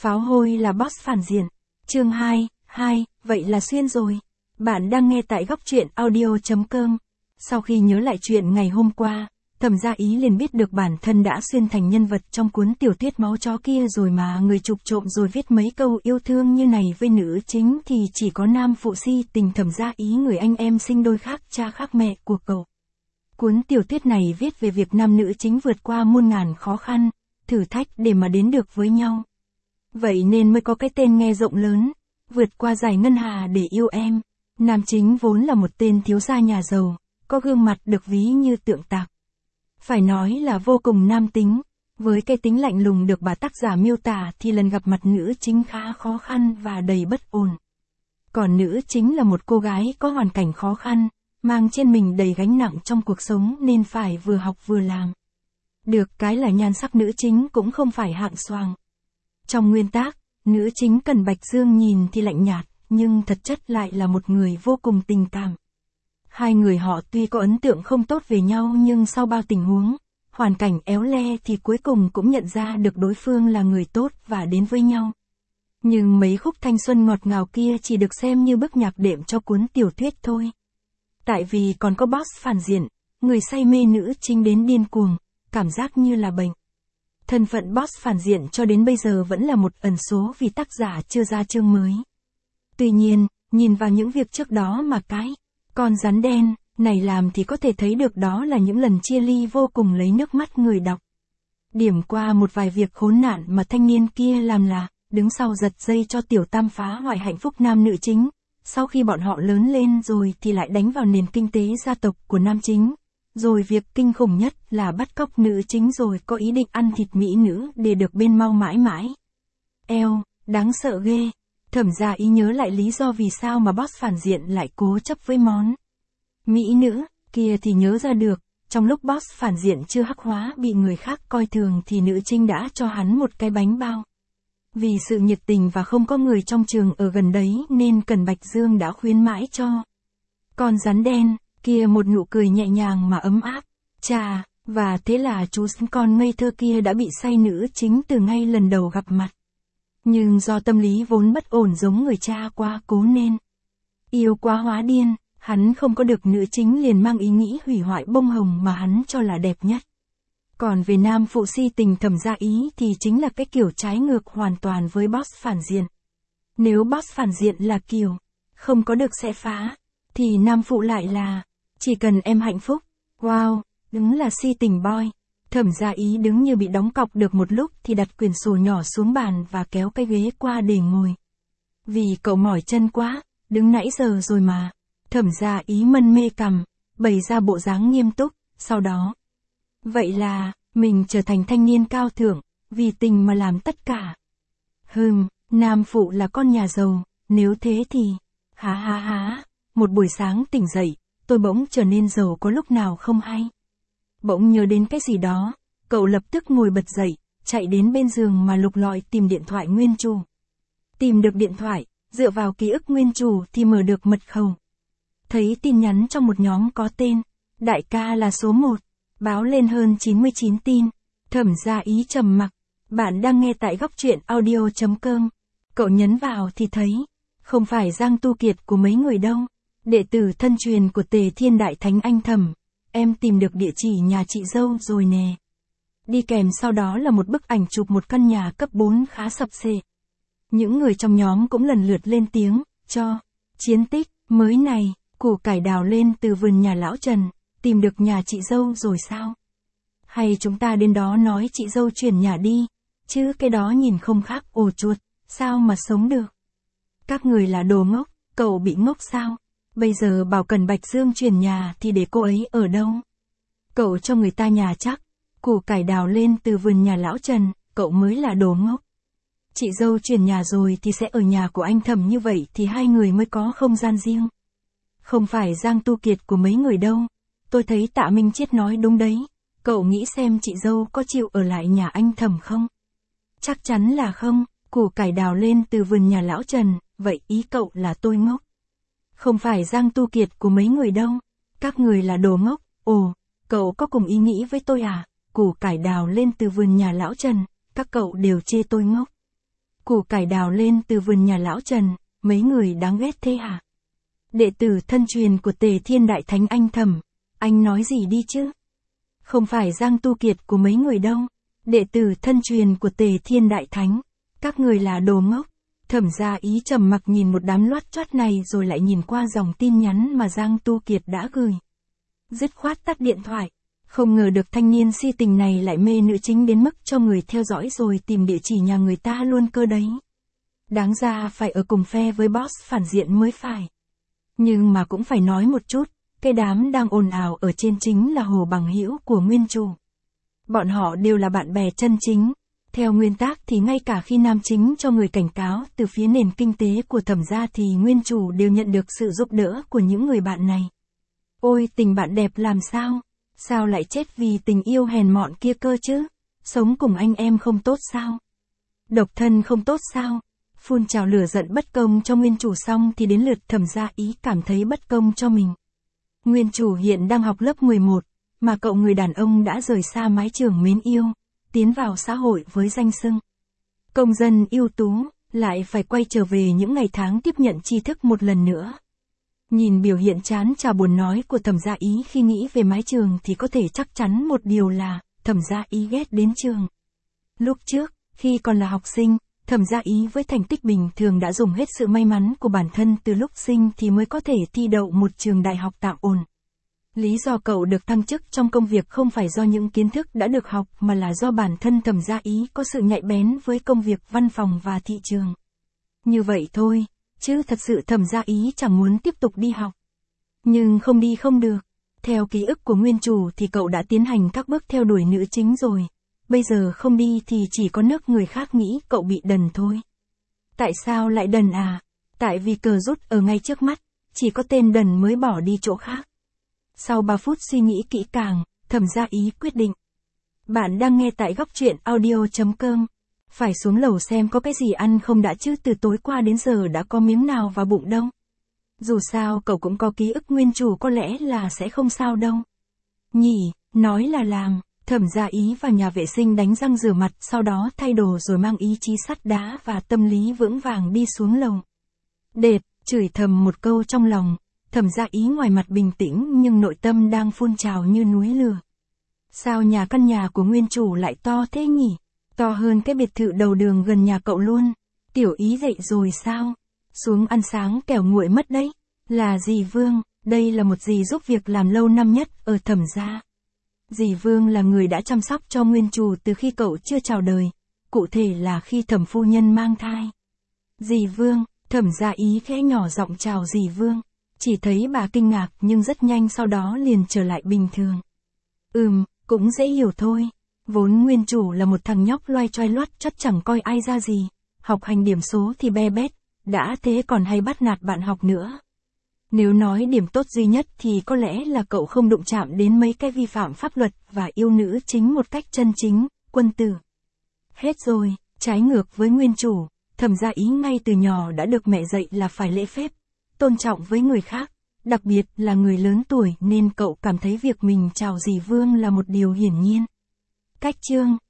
Pháo hôi là boss phản diện. Chương 2, vậy là xuyên rồi. Bạn đang nghe tại góc truyện audio.com. Sau khi nhớ lại chuyện ngày hôm qua, Thẩm Gia Ý liền biết được bản thân đã xuyên thành nhân vật trong cuốn tiểu thuyết máu chó kia rồi mà người chụp trộm rồi viết mấy câu yêu thương như này với nữ chính thì chỉ có nam phụ si tình Thẩm Gia Ý, người anh em sinh đôi khác cha khác mẹ của cậu. Cuốn tiểu thuyết này viết về việc nam nữ chính vượt qua muôn ngàn khó khăn, thử thách để mà đến được với nhau. Vậy nên mới có cái tên nghe rộng lớn, vượt qua giải ngân hà để yêu em. Nam chính vốn là một tên thiếu gia nhà giàu, có gương mặt được ví như tượng tạc. Phải nói là vô cùng nam tính, với cái tính lạnh lùng được bà tác giả miêu tả thì lần gặp mặt nữ chính khá khó khăn và đầy bất ổn. Còn nữ chính là một cô gái có hoàn cảnh khó khăn, mang trên mình đầy gánh nặng trong cuộc sống nên phải vừa học vừa làm. Được cái là nhan sắc nữ chính cũng không phải hạng xoàng. Trong nguyên tác, nữ chính Cần Bạch Dương nhìn thì lạnh nhạt, nhưng thật chất lại là một người vô cùng tình cảm. Hai người họ tuy có ấn tượng không tốt về nhau nhưng sau bao tình huống, hoàn cảnh éo le thì cuối cùng cũng nhận ra được đối phương là người tốt và đến với nhau. Nhưng mấy khúc thanh xuân ngọt ngào kia chỉ được xem như bức nhạc đệm cho cuốn tiểu thuyết thôi. Tại vì còn có boss phản diện, người say mê nữ chính đến điên cuồng, cảm giác như là bệnh. Thân phận boss phản diện cho đến bây giờ vẫn là một ẩn số vì tác giả chưa ra chương mới. Tuy nhiên, nhìn vào những việc trước đó mà cái con rắn đen này làm thì có thể thấy được đó là những lần chia ly vô cùng lấy nước mắt người đọc. Điểm qua một vài việc khốn nạn mà thanh niên kia làm là đứng sau giật dây cho tiểu tam phá hoại hạnh phúc nam nữ chính. Sau khi bọn họ lớn lên rồi thì lại đánh vào nền kinh tế gia tộc của nam chính. Rồi việc kinh khủng nhất là bắt cóc nữ chính rồi có ý định ăn thịt mỹ nữ để được bên mau mãi mãi. Eo, đáng sợ ghê. Thẩm Gia Ý nhớ lại lý do vì sao mà boss phản diện lại cố chấp với món mỹ nữ kia thì nhớ ra được, trong lúc boss phản diện chưa hắc hóa bị người khác coi thường thì nữ chính đã cho hắn một cái bánh bao. Vì sự nhiệt tình và không có người trong trường ở gần đấy nên Cần Bạch Dương đã khuyến mãi cho con rắn đen kia một nụ cười nhẹ nhàng mà ấm áp. Chà, và thế là chú con ngây thơ kia đã bị say nữ chính từ ngay lần đầu gặp mặt. Nhưng do tâm lý vốn bất ổn giống người cha quá cố nên yêu quá hóa điên, hắn không có được nữ chính liền mang ý nghĩ hủy hoại bông hồng mà hắn cho là đẹp nhất. Còn về nam phụ si tình Thẩm Gia Ý thì chính là cái kiểu trái ngược hoàn toàn với boss phản diện. Nếu boss phản diện là kiểu không có được sẽ phá, thì nam phụ lại là chỉ cần em hạnh phúc. Wow, đúng là si tình boy. Thẩm Gia Ý đứng như bị đóng cọc được một lúc thì đặt quyển sổ nhỏ xuống bàn và kéo cái ghế qua để ngồi. Vì cậu mỏi chân quá, đứng nãy giờ rồi mà. Thẩm Gia Ý mân mê cằm, bày ra bộ dáng nghiêm túc, sau đó. Vậy là, mình trở thành thanh niên cao thượng, vì tình mà làm tất cả. Nam phụ là con nhà giàu, nếu thế thì, há, một buổi sáng tỉnh dậy, tôi bỗng trở nên giàu có lúc nào không hay. Bỗng nhớ đến cái gì đó, cậu lập tức ngồi bật dậy, chạy đến bên giường mà lục lọi tìm điện thoại nguyên chủ. Tìm được điện thoại, dựa vào ký ức nguyên chủ thì mở được mật khẩu. Thấy tin nhắn trong một nhóm có tên, đại ca là số 1, báo lên hơn 99 tin. Thẩm Gia Ý trầm mặc, bạn đang nghe tại góc truyện audio.com. Cậu nhấn vào thì thấy, không phải Giang Tu Kiệt của mấy người đâu, đệ tử thân truyền của Tề Thiên Đại Thánh anh Thẩm. Em tìm được địa chỉ nhà chị dâu rồi nè. Đi kèm sau đó là một bức ảnh chụp một căn nhà cấp 4 khá sập xệ. Những người trong nhóm cũng lần lượt lên tiếng, cho chiến tích mới này, củ cải đào lên từ vườn nhà lão Trần, tìm được nhà chị dâu rồi sao? Hay chúng ta đến đó nói chị dâu chuyển nhà đi, chứ cái đó nhìn không khác ổ chuột, sao mà sống được? Các người là đồ ngốc, cậu bị ngốc sao? Bây giờ bảo Cần Bạch Dương chuyển nhà thì để cô ấy ở đâu? Cậu cho người ta nhà chắc, củ cải đào lên từ vườn nhà lão Trần, cậu mới là đồ ngốc. Chị dâu chuyển nhà rồi thì sẽ ở nhà của anh Thẩm, như vậy thì hai người mới có không gian riêng. Không phải Giang Tu Kiệt của mấy người đâu. Tôi thấy Tạ Minh Chiết nói đúng đấy. Cậu nghĩ xem chị dâu có chịu ở lại nhà anh Thẩm không? Chắc chắn là không. Củ cải đào lên từ vườn nhà lão Trần, vậy ý cậu là tôi ngốc. Không phải Giang Tu Kiệt của mấy người đâu. Các người là đồ ngốc. Ồ, cậu có cùng ý nghĩ với tôi à? Củ cải đào lên từ vườn nhà lão Trần, các cậu đều chê tôi ngốc. củ cải đào lên từ vườn nhà lão Trần, mấy người đáng ghét thế hả? Đệ tử thân truyền của Tề Thiên Đại Thánh anh thầm, anh nói gì đi chứ? Không phải Giang Tu Kiệt của mấy người đâu, đệ tử thân truyền của Tề Thiên Đại Thánh, các người là đồ ngốc. Thẩm Gia Ý trầm mặc nhìn một đám loát choát này rồi lại nhìn qua dòng tin nhắn mà Giang Tu Kiệt đã gửi. Dứt khoát tắt điện thoại, không ngờ được thanh niên si tình này lại mê nữ chính đến mức cho người theo dõi rồi tìm địa chỉ nhà người ta luôn cơ đấy. Đáng ra phải ở cùng phe với boss phản diện mới phải. Nhưng mà cũng phải nói một chút, cái đám đang ồn ào ở trên chính là Hồ Bằng Hữu của nguyên chủ. Bọn họ đều là bạn bè chân chính. Theo nguyên tắc thì ngay cả khi nam chính cho người cảnh cáo từ phía nền kinh tế của Thẩm gia thì nguyên chủ đều nhận được sự giúp đỡ của những người bạn này. Ôi tình bạn đẹp làm sao? Sao lại chết vì tình yêu hèn mọn kia cơ chứ? Sống cùng anh em không tốt sao? Độc thân không tốt sao? Phun trào lửa giận bất công cho nguyên chủ xong thì đến lượt Thẩm Gia Ý cảm thấy bất công cho mình. Nguyên chủ hiện đang học lớp 11, mà cậu người đàn ông đã rời xa mái trường mến yêu, tiến vào xã hội với danh xưng công dân ưu tú, lại phải quay trở về những ngày tháng tiếp nhận tri thức một lần nữa. Nhìn biểu hiện chán chà buồn nói của Thẩm Gia Ý khi nghĩ về mái trường thì có thể chắc chắn một điều là Thẩm Gia Ý ghét đến trường. Lúc trước, khi còn là học sinh, Thẩm Gia Ý với thành tích bình thường đã dùng hết sự may mắn của bản thân từ lúc sinh thì mới có thể thi đậu một trường đại học tạm ổn. Lý do cậu được thăng chức trong công việc không phải do những kiến thức đã được học mà là do bản thân Thẩm Gia Ý có sự nhạy bén với công việc văn phòng và thị trường. Như vậy thôi, chứ thật sự Thẩm Gia Ý chẳng muốn tiếp tục đi học. Nhưng không đi không được. Theo ký ức của nguyên chủ thì cậu đã tiến hành các bước theo đuổi nữ chính rồi. Bây giờ không đi thì chỉ có nước người khác nghĩ cậu bị đần thôi. Tại sao lại đần à? Tại vì cờ rút ở ngay trước mắt, chỉ có tên đần mới bỏ đi chỗ khác. Sau 3 phút suy nghĩ kỹ càng, Thẩm Gia Ý quyết định. Bạn đang nghe tại góc truyện audio.com. Phải xuống lầu xem có cái gì ăn không đã chứ từ tối qua đến giờ đã có miếng nào vào bụng đâu. Dù sao cậu cũng có ký ức nguyên chủ có lẽ là sẽ không sao đâu. Nhỉ, nói là làm, Thẩm Gia Ý vào nhà vệ sinh đánh răng rửa mặt sau đó thay đồ rồi mang ý chí sắt đá và tâm lý vững vàng đi xuống lầu. Đệt, chửi thầm một câu trong lòng, Thẩm Gia Ý ngoài mặt bình tĩnh nhưng nội tâm đang phun trào như núi lửa. Sao căn nhà của nguyên chủ lại to thế nhỉ? To hơn cái biệt thự đầu đường gần nhà cậu luôn. Tiểu Ý dậy rồi sao? Xuống ăn sáng kẻo nguội mất đấy. Là dì Vương, đây là một dì giúp việc làm lâu năm nhất ở Thẩm gia. Dì Vương là người đã chăm sóc cho nguyên chủ từ khi cậu chưa chào đời, cụ thể là khi Thẩm phu nhân mang thai. Dì Vương, Thẩm Gia Ý khẽ nhỏ giọng chào dì Vương, chỉ thấy bà kinh ngạc nhưng rất nhanh sau đó liền trở lại bình thường. Cũng dễ hiểu thôi. Vốn nguyên chủ là một thằng nhóc loay choay loắt chót chẳng coi ai ra gì, học hành điểm số thì be bét, đã thế còn hay bắt nạt bạn học nữa. Nếu nói điểm tốt duy nhất thì có lẽ là cậu không đụng chạm đến mấy cái vi phạm pháp luật và yêu nữ chính một cách chân chính, quân tử. Hết rồi, trái ngược với nguyên chủ, Thẩm Gia Ý ngay từ nhỏ đã được mẹ dạy là phải lễ phép, tôn trọng với người khác, đặc biệt là người lớn tuổi nên cậu cảm thấy việc mình chào dì Vương là một điều hiển nhiên. Cách chương